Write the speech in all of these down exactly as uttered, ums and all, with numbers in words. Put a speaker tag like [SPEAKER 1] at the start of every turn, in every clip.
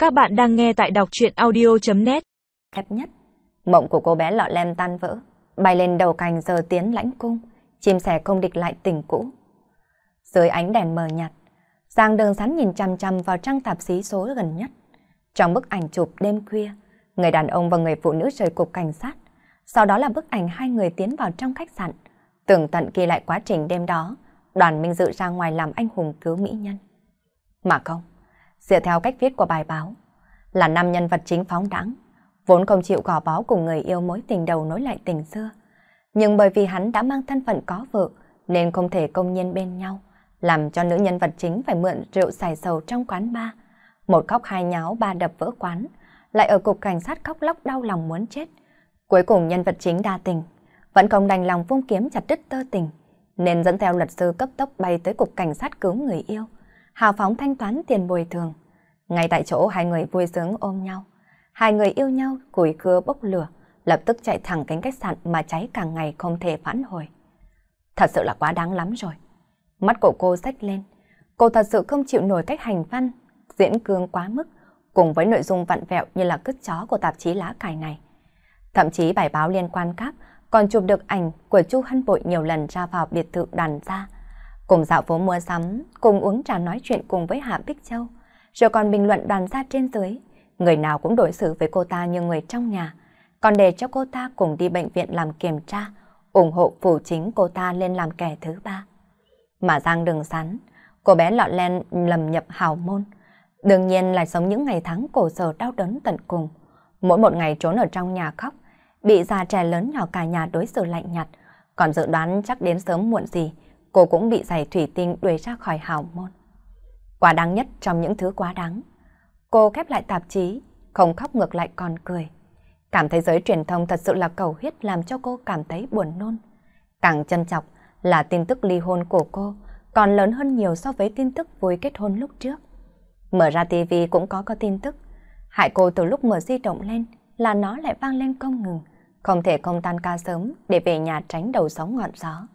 [SPEAKER 1] Các bạn đang nghe tại đọc truyện audio.net.
[SPEAKER 2] Thép nhất, mộng của cô bé lọ lem tan vỡ, bay lên đầu cành giờ tiến lãnh cung, chim sẻ không địch lại tình cũ. Dưới ánh đèn mờ nhạt, Giang Đường Sán nhìn chăm chăm vào trang tạp chí số gần nhất. Trong bức ảnh chụp đêm khuya, người đàn ông và người phụ nữ rời cục cảnh sát. Sau đó là bức ảnh hai người tiến vào trong khách sạn, tường tận ghi lại quá trình đêm đó, Đoàn Minh Dự ra ngoài làm anh hùng cứu mỹ nhân. Mà không, dựa theo cách viết của bài báo, là năm nhân vật chính phóng đãng, vốn không chịu gò bó cùng người yêu mối tình đầu nối lại tình xưa. Nhưng bởi vì hắn đã mang thân phận có vợ, nên không thể công nhiên bên nhau, làm cho nữ nhân vật chính phải mượn rượu xài sầu trong quán bar. Một khóc hai nháo ba đập vỡ quán, lại ở cục cảnh sát khóc lóc đau lòng muốn chết. Cuối cùng nhân vật chính đa tình, vẫn không đành lòng vung kiếm chặt đứt tơ tình, nên dẫn theo luật sư cấp tốc bay tới cục cảnh sát cứu người yêu, hào phóng thanh toán tiền bồi thường. Ngay tại chỗ hai người vui sướng ôm nhau. Hai người yêu nhau, củi cưa bốc lửa, lập tức chạy thẳng cánh khách sạn mà cháy càng ngày không thể phản hồi. Thật sự là quá đáng lắm rồi. Mắt của cô xách lên. Cô thật sự không chịu nổi cách hành văn, diễn cương quá mức, cùng với nội dung vặn vẹo như là cứt chó của tạp chí lá cải này. Thậm chí bài báo liên quan khác còn chụp được ảnh của Chu Hân Bội nhiều lần ra vào biệt thự Đàn Gia, cùng dạo phố mua sắm, cùng uống trà nói chuyện cùng với Hạ Bích Châu, rồi còn bình luận Đàn Gia trên dưới. Người nào cũng đối xử với cô ta như người trong nhà, còn để cho cô ta cùng đi bệnh viện làm kiểm tra, ủng hộ phủ chính cô ta lên làm kẻ thứ ba. Mà Giang Đường Sán, cô bé lọ lem lầm nhập hào môn, đương nhiên là sống những ngày tháng cổ sở đau đớn tận cùng. Mỗi một ngày trốn ở trong nhà khóc, bị già trẻ lớn nhỏ cả nhà đối xử lạnh nhạt, còn dự đoán chắc đến sớm muộn gì, cô cũng bị giày thủy tinh đuổi ra khỏi hào môn. Quá đáng nhất trong những thứ quá đáng, cô khép lại tạp chí, không khóc ngược lại còn cười. Cảm thấy giới truyền thông thật sự là cầu huyết làm cho cô cảm thấy buồn nôn. Càng châm chọc là tin tức ly hôn của cô còn lớn hơn nhiều so với tin tức vui kết hôn lúc trước. Mở ra tivi cũng có có tin tức, hại cô từ lúc mở di động lên là nó lại vang lên không ngừng, không thể không tan ca sớm để về nhà tránh đầu sóng ngọn gió.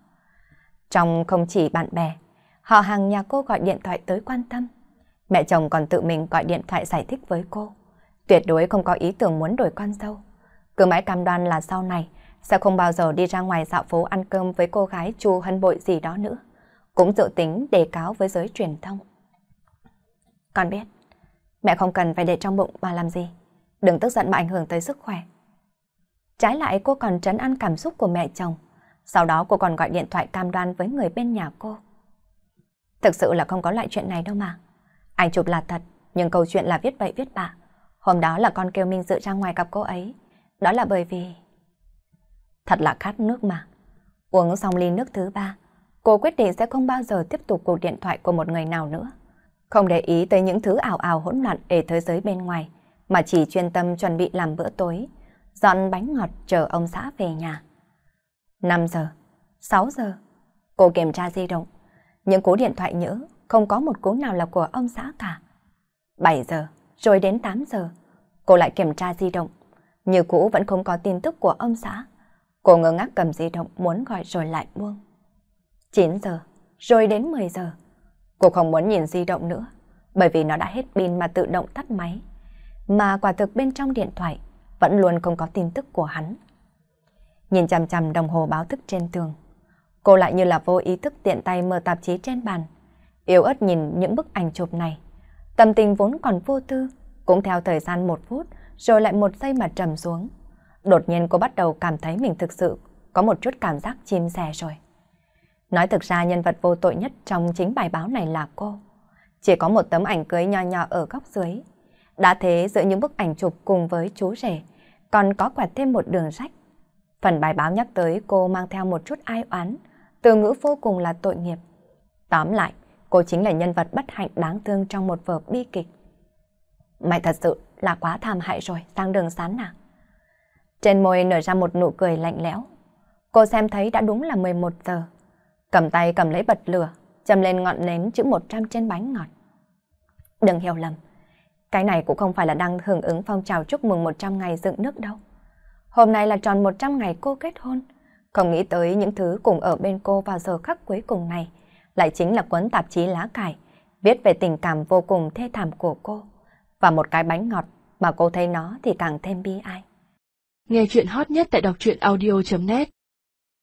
[SPEAKER 2] Trong không chỉ bạn bè, họ hàng nhà cô gọi điện thoại tới quan tâm. Mẹ chồng còn tự mình gọi điện thoại giải thích với cô, tuyệt đối không có ý tưởng muốn đổi con dâu. Cứ mãi cam đoan là sau này sẽ không bao giờ đi ra ngoài dạo phố ăn cơm với cô gái Chu Hân Bội gì đó nữa. Cũng dự tính đề cáo với giới truyền thông. Con biết, mẹ không cần phải để trong bụng mà làm gì. Đừng tức giận mà ảnh hưởng tới sức khỏe. Trái lại cô còn trấn an cảm xúc của mẹ chồng. Sau đó cô còn gọi điện thoại cam đoan với người bên nhà cô. Thực sự là không có loại chuyện này đâu mà. Ảnh chụp là thật, nhưng câu chuyện là viết bậy viết bạ. Hôm đó là con kêu Minh Dự ra ngoài gặp cô ấy. Đó là bởi vì... Thật là khát nước mà. Uống xong ly nước thứ ba, cô quyết định sẽ không bao giờ tiếp tục cuộc điện thoại của một người nào nữa. Không để ý tới những thứ ảo ảo hỗn loạn ở thế giới bên ngoài, mà chỉ chuyên tâm chuẩn bị làm bữa tối, dọn bánh ngọt chờ ông xã về nhà. năm giờ, sáu giờ, cô kiểm tra di động. Những cú điện thoại nhỡ, không có một cú nào là của ông xã cả. bảy giờ, rồi đến tám giờ, cô lại kiểm tra di động. Như cũ vẫn không có tin tức của ông xã. Cô ngơ ngác cầm di động muốn gọi rồi lại buông. chín giờ, rồi đến mười giờ. Cô không muốn nhìn di động nữa, bởi vì nó đã hết pin mà tự động tắt máy. Mà quả thực bên trong điện thoại vẫn luôn không có tin tức của hắn. Nhìn chằm chằm đồng hồ báo thức trên tường, cô lại như là vô ý thức tiện tay mở tạp chí trên bàn, yếu ớt nhìn những bức ảnh chụp này. Tâm tình vốn còn vô tư, cũng theo thời gian một phút rồi lại một giây mà trầm xuống. Đột nhiên cô bắt đầu cảm thấy mình thực sự có một chút cảm giác chim sẻ rồi. Nói thực ra nhân vật vô tội nhất trong chính bài báo này là cô. Chỉ có một tấm ảnh cưới nho nhỏ ở góc dưới. Đã thế giữa những bức ảnh chụp cùng với chú rể, còn có quẹt thêm một đường rách. Phần bài báo nhắc tới cô mang theo một chút ai oán, từ ngữ vô cùng là tội nghiệp. Tóm lại, cô chính là nhân vật bất hạnh đáng thương trong một vở bi kịch. Mày thật sự là quá thảm hại rồi, Giang Đường Sán à? Trên môi nở ra một nụ cười lạnh lẽo. Cô xem thấy đã đúng là mười một giờ. Cầm tay cầm lấy bật lửa, châm lên ngọn nến chữ một trăm trên bánh ngọt. Đừng hiểu lầm, cái này cũng không phải là đang hưởng ứng phong trào chúc mừng một trăm ngày dựng nước đâu. Hôm nay là tròn một trăm ngày cô kết hôn. Không nghĩ tới những thứ cùng ở bên cô vào giờ khắc cuối cùng này lại chính là cuốn tạp chí lá cải, viết về tình cảm vô cùng thê thảm của cô. và một cái bánh ngọt mà cô thấy nó thì càng thêm bi ai.
[SPEAKER 1] Nghe chuyện hot nhất tại đọc truyện audio chấm net